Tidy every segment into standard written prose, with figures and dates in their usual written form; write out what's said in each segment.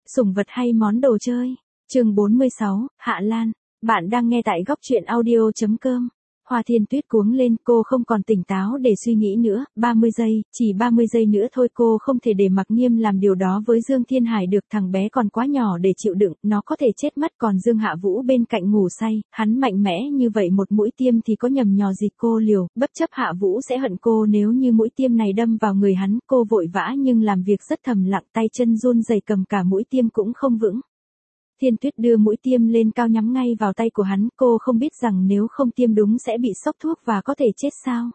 Sủng vật hay món đồ chơi? Chương 46, Hạ Lan. Bạn đang nghe tại góc truyện audio.com. Hoa Thiên Tuyết cuống lên, cô không còn tỉnh táo để suy nghĩ nữa, 30 giây, chỉ 30 giây nữa thôi, cô không thể để Mặc Nghiêm làm điều đó với Dương Thiên Hải được, thằng bé còn quá nhỏ để chịu đựng, nó có thể chết mất, còn Dương Hạ Vũ bên cạnh ngủ say, hắn mạnh mẽ như vậy, một mũi tiêm thì có nhầm nhò gì, cô liều, bất chấp Hạ Vũ sẽ hận cô nếu như mũi tiêm này đâm vào người hắn, cô vội vã nhưng làm việc rất thầm lặng, tay chân run rẩy cầm cả mũi tiêm cũng không vững. Thiên Tuyết đưa mũi tiêm lên cao nhắm ngay vào tay của hắn, cô không biết rằng nếu không tiêm đúng sẽ bị sốc thuốc và có thể chết sao.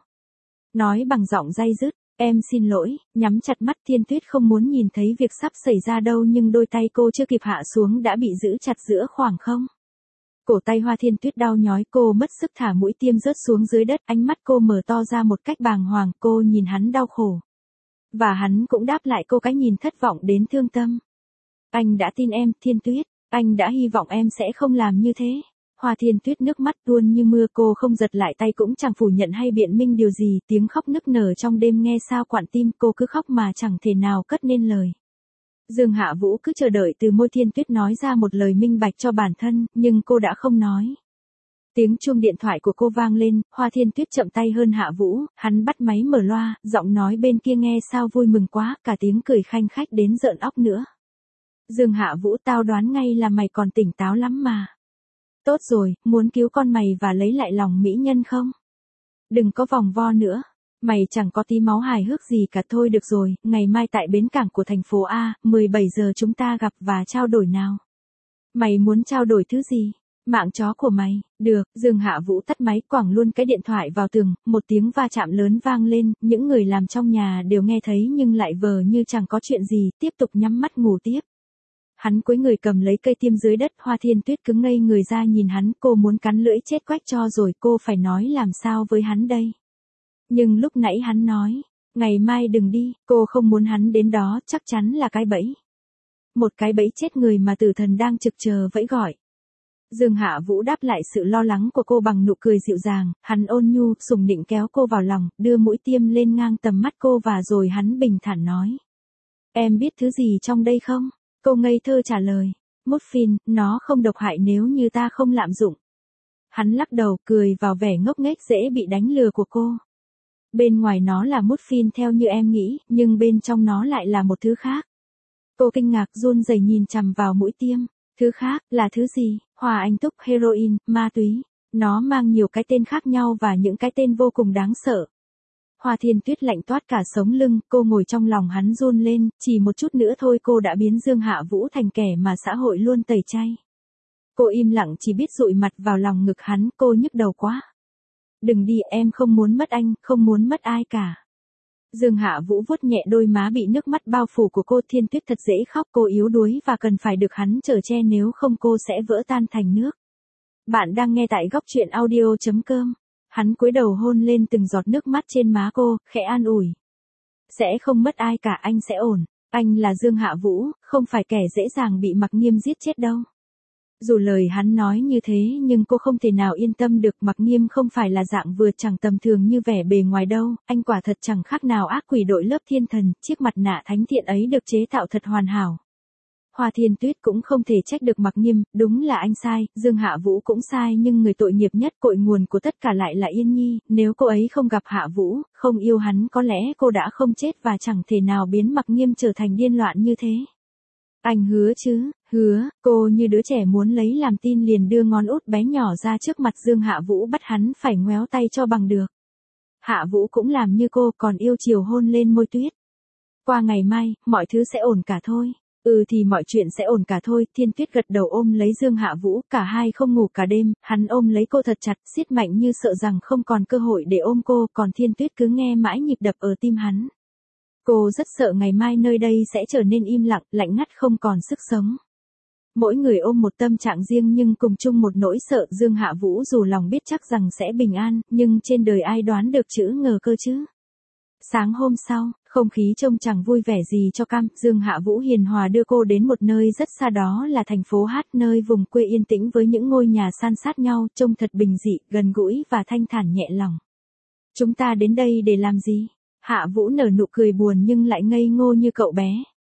Nói bằng giọng day dứt, em xin lỗi, nhắm chặt mắt. Thiên Tuyết không muốn nhìn thấy việc sắp xảy ra đâu, nhưng đôi tay cô chưa kịp hạ xuống đã bị giữ chặt giữa khoảng không. Cổ tay Hoa Thiên Tuyết đau nhói, cô mất sức thả mũi tiêm rớt xuống dưới đất, ánh mắt cô mở to ra một cách bàng hoàng, cô nhìn hắn đau khổ. Và hắn cũng đáp lại cô cái nhìn thất vọng đến thương tâm. Anh đã tin em, Thiên Tuyết. Anh đã hy vọng em sẽ không làm như thế. Hoa Thiên Tuyết nước mắt tuôn như mưa, cô không giật lại tay cũng chẳng phủ nhận hay biện minh điều gì, tiếng khóc nức nở trong đêm nghe sao quặn tim, cô cứ khóc mà chẳng thể nào cất nên lời. Dương Hạ Vũ cứ chờ đợi từ môi Thiên Tuyết nói ra một lời minh bạch cho bản thân, nhưng cô đã không nói. Tiếng chuông điện thoại của cô vang lên, Hoa Thiên Tuyết chậm tay hơn Hạ Vũ, hắn bắt máy mở loa, giọng nói bên kia nghe sao vui mừng quá, cả tiếng cười khanh khách đến rợn óc nữa. Dương Hạ Vũ, tao đoán ngay là mày còn tỉnh táo lắm mà. Tốt rồi, muốn cứu con mày và lấy lại lòng mỹ nhân không? Đừng có vòng vo nữa. Mày chẳng có tí máu hài hước gì cả, thôi được rồi, ngày mai tại bến cảng của thành phố A, 17 giờ chúng ta gặp và trao đổi nào. Mày muốn trao đổi thứ gì? Mạng chó của mày. Được. Dương Hạ Vũ tắt máy, quẳng luôn cái điện thoại vào tường, một tiếng va chạm lớn vang lên, những người làm trong nhà đều nghe thấy nhưng lại vờ như chẳng có chuyện gì, tiếp tục nhắm mắt ngủ tiếp. Hắn cúi người cầm lấy cây tiêm dưới đất, Hoa Thiên Tuyết cứng ngây người ra nhìn hắn, cô muốn cắn lưỡi chết quách cho rồi, cô phải nói làm sao với hắn đây. Nhưng lúc nãy hắn nói, ngày mai đừng đi, cô không muốn hắn đến đó, chắc chắn là cái bẫy. Một cái bẫy chết người mà tử thần đang trực chờ vẫy gọi. Dương Hạ Vũ đáp lại sự lo lắng của cô bằng nụ cười dịu dàng, hắn ôn nhu, sủng nịnh kéo cô vào lòng, đưa mũi tiêm lên ngang tầm mắt cô và rồi hắn bình thản nói. Em biết thứ gì trong đây không? Cô ngây thơ trả lời, morphine, nó không độc hại nếu như ta không lạm dụng. Hắn lắc đầu, cười vào vẻ ngốc nghếch dễ bị đánh lừa của cô. Bên ngoài nó là morphine theo như em nghĩ, nhưng bên trong nó lại là một thứ khác. Cô kinh ngạc run rẩy nhìn chằm vào mũi tiêm. Thứ khác, là thứ gì? Hòa anh túc, heroin, ma túy. Nó mang nhiều cái tên khác nhau và những cái tên vô cùng đáng sợ. Hoa Thiên Tuyết lạnh toát cả sống lưng, cô ngồi trong lòng hắn run lên, chỉ một chút nữa thôi cô đã biến Dương Hạ Vũ thành kẻ mà xã hội luôn tẩy chay. Cô im lặng chỉ biết dụi mặt vào lòng ngực hắn, cô nhức đầu quá. Đừng đi, em không muốn mất anh, không muốn mất ai cả. Dương Hạ Vũ vuốt nhẹ đôi má bị nước mắt bao phủ của cô. Thiên Tuyết thật dễ khóc, cô yếu đuối và cần phải được hắn chở che, nếu không cô sẽ vỡ tan thành nước. Bạn đang nghe tại góc truyện audio.com. Hắn cúi đầu hôn lên từng giọt nước mắt trên má cô, khẽ an ủi. Sẽ không mất ai cả, anh sẽ ổn. Anh là Dương Hạ Vũ, không phải kẻ dễ dàng bị Mặc Nghiêm giết chết đâu. Dù lời hắn nói như thế nhưng cô không thể nào yên tâm được, Mặc Nghiêm không phải là dạng vừa chẳng tầm thường như vẻ bề ngoài đâu, anh quả thật chẳng khác nào ác quỷ đội lớp thiên thần, chiếc mặt nạ thánh thiện ấy được chế tạo thật hoàn hảo. Hoa Thiên Tuyết cũng không thể trách được Mặc Nghiêm, đúng là anh sai, Dương Hạ Vũ cũng sai, nhưng người tội nghiệp nhất, cội nguồn của tất cả lại là Yên Nhi, nếu cô ấy không gặp Hạ Vũ, không yêu hắn có lẽ cô đã không chết và chẳng thể nào biến Mặc Nghiêm trở thành điên loạn như thế. Anh hứa chứ? Hứa. Cô như đứa trẻ muốn lấy làm tin liền đưa ngón út bé nhỏ ra trước mặt Dương Hạ Vũ, bắt hắn phải ngoéo tay cho bằng được. Hạ Vũ cũng làm như cô, còn yêu chiều hôn lên môi Tuyết. Qua ngày mai, mọi thứ sẽ ổn cả thôi. Thì mọi chuyện sẽ ổn cả thôi. Thiên Tuyết gật đầu ôm lấy Dương Hạ Vũ, cả hai không ngủ cả đêm, hắn ôm lấy cô thật chặt, siết mạnh như sợ rằng không còn cơ hội để ôm cô, còn Thiên Tuyết cứ nghe mãi nhịp đập ở tim hắn. Cô rất sợ ngày mai nơi đây sẽ trở nên im lặng, lạnh ngắt không còn sức sống. Mỗi người ôm một tâm trạng riêng nhưng cùng chung một nỗi sợ. Dương Hạ Vũ dù lòng biết chắc rằng sẽ bình an, nhưng trên đời ai đoán được chữ ngờ cơ chứ. Sáng hôm sau, không khí trông chẳng vui vẻ gì cho cam, Dương Hạ Vũ hiền hòa đưa cô đến một nơi rất xa, đó là thành phố Hát, nơi vùng quê yên tĩnh với những ngôi nhà san sát nhau, trông thật bình dị, gần gũi và thanh thản nhẹ lòng. Chúng ta đến đây để làm gì? Hạ Vũ nở nụ cười buồn nhưng lại ngây ngô như cậu bé.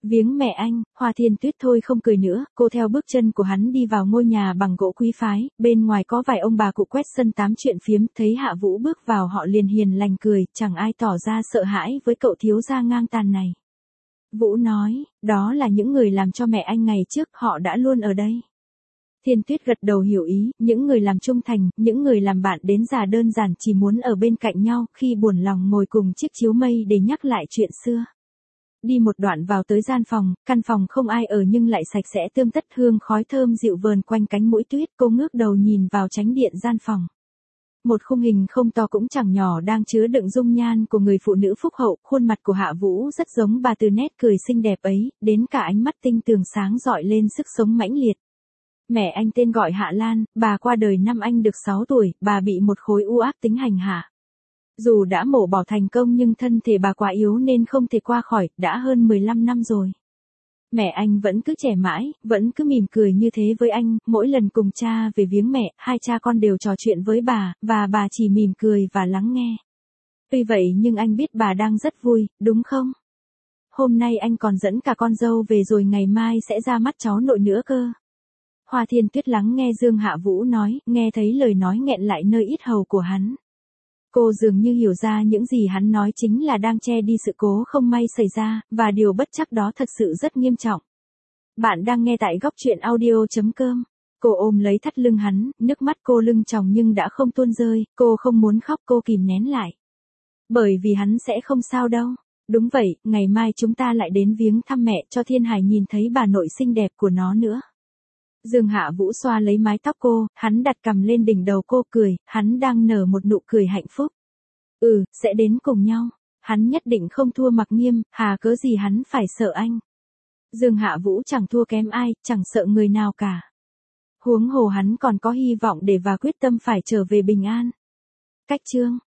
Viếng mẹ anh, Hoa Thiên Tuyết thôi không cười nữa, cô theo bước chân của hắn đi vào ngôi nhà bằng gỗ quý phái, bên ngoài có vài ông bà cụ quét sân tám chuyện phiếm, thấy Hạ Vũ bước vào họ liền hiền lành cười, chẳng ai tỏ ra sợ hãi với cậu thiếu gia ngang tàn này. Vũ nói, đó là những người làm cho mẹ anh ngày trước, họ đã luôn ở đây. Thiên Tuyết gật đầu hiểu ý, những người làm trung thành, những người làm bạn đến già đơn giản chỉ muốn ở bên cạnh nhau, khi buồn lòng ngồi cùng chiếc chiếu mây để nhắc lại chuyện xưa. Đi một đoạn vào tới gian phòng, căn phòng không ai ở nhưng lại sạch sẽ tươm tất, hương khói thơm dịu vờn quanh cánh mũi Tuyết, cô ngước đầu nhìn vào chánh điện gian phòng. Một khung hình không to cũng chẳng nhỏ đang chứa đựng dung nhan của người phụ nữ phúc hậu, khuôn mặt của Hạ Vũ rất giống bà từ nét cười xinh đẹp ấy, đến cả ánh mắt tinh tường sáng rọi lên sức sống mãnh liệt. Mẹ anh tên gọi Hạ Lan, bà qua đời năm anh được 6 tuổi, bà bị một khối u ác tính hành hạ. Dù đã mổ bỏ thành công nhưng thân thể bà quá yếu nên không thể qua khỏi, đã hơn 15 năm rồi. Mẹ anh vẫn cứ trẻ mãi, vẫn cứ mỉm cười như thế với anh, mỗi lần cùng cha về viếng mẹ, hai cha con đều trò chuyện với bà, và bà chỉ mỉm cười và lắng nghe. Tuy vậy nhưng anh biết bà đang rất vui, đúng không? Hôm nay anh còn dẫn cả con dâu về rồi ngày mai sẽ ra mắt cháu nội nữa cơ. Hoa Thiên Tuyết lắng nghe Dương Hạ Vũ nói, nghe thấy lời nói nghẹn lại nơi yết hầu của hắn. Cô dường như hiểu ra những gì hắn nói chính là đang che đi sự cố không may xảy ra, và điều bất trắc đó thật sự rất nghiêm trọng. Bạn đang nghe tại góc truyện audio.com. Cô ôm lấy thắt lưng hắn, nước mắt cô lưng tròng nhưng đã không tuôn rơi, cô không muốn khóc, cô kìm nén lại. Bởi vì hắn sẽ không sao đâu. Đúng vậy, ngày mai chúng ta lại đến viếng thăm mẹ cho Thiên Hải nhìn thấy bà nội xinh đẹp của nó nữa. Dương Hạ Vũ xoa lấy mái tóc cô, hắn đặt cằm lên đỉnh đầu cô cười, hắn đang nở một nụ cười hạnh phúc. Sẽ đến cùng nhau. Hắn nhất định không thua Mặc Nghiêm, hà cớ gì hắn phải sợ anh. Dương Hạ Vũ chẳng thua kém ai, chẳng sợ người nào cả. Huống hồ hắn còn có hy vọng để và quyết tâm phải trở về bình an. Cách chương